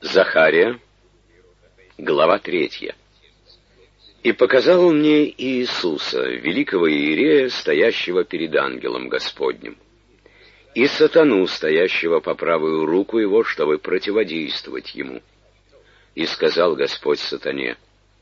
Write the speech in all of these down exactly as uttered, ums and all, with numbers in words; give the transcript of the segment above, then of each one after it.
Захария, глава третья. «И показал он мне Иисуса, великого иерея, стоящего перед ангелом Господним, и сатану, стоящего по правую руку его, чтобы противодействовать ему. И сказал Господь сатане: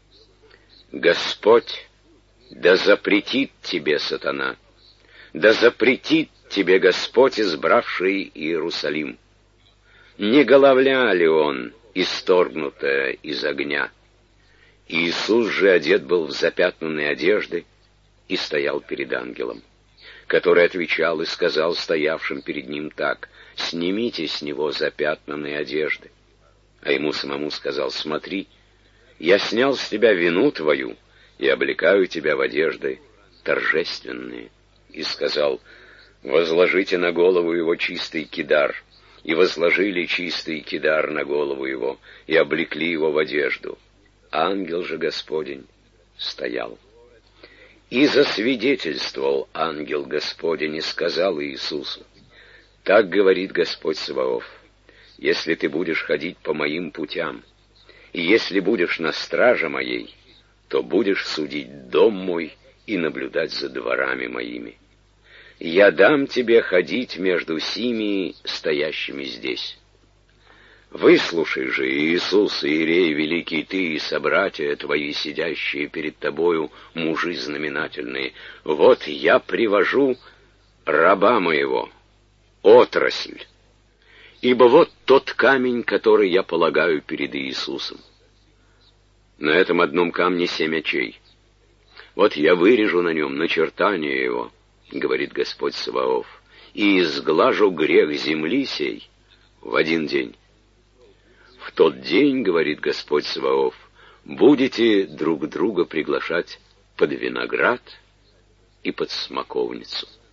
Господь, да запретит тебе сатана, да запретит тебе Господь, избравший Иерусалим. Не головля ли он, исторгнутая из огня? Иисус же одет был в запятнанные одежды и стоял перед ангелом, который отвечал и сказал стоявшим перед ним так: «Снимите с него запятнанные одежды». А ему самому сказал: «Смотри, я снял с тебя вину твою и облекаю тебя в одежды торжественные». И сказал: «Возложите на голову его чистый кидар». И возложили чистый кидар на голову его, и облекли его в одежду. Ангел же Господень стоял. И засвидетельствовал ангел Господень и сказал Иисусу: «Так говорит Господь Саваоф: если ты будешь ходить по моим путям, и если будешь на страже моей, то будешь судить дом мой и наблюдать за дворами моими. Я дам тебе ходить между сими, стоящими здесь. Выслушай же, Иисус, иерей великий, ты и собратья твои, сидящие перед тобою, мужи знаменательные. Вот я привожу раба моего, отрасль, ибо вот тот камень, который я полагаю перед Иисусом. На этом одном камне семь очей. Вот я вырежу на нем начертание его, говорит Господь Саваоф, и изглажу грех земли сей в один день. В тот день, говорит Господь Саваоф, будете друг друга приглашать под виноград и под смоковницу.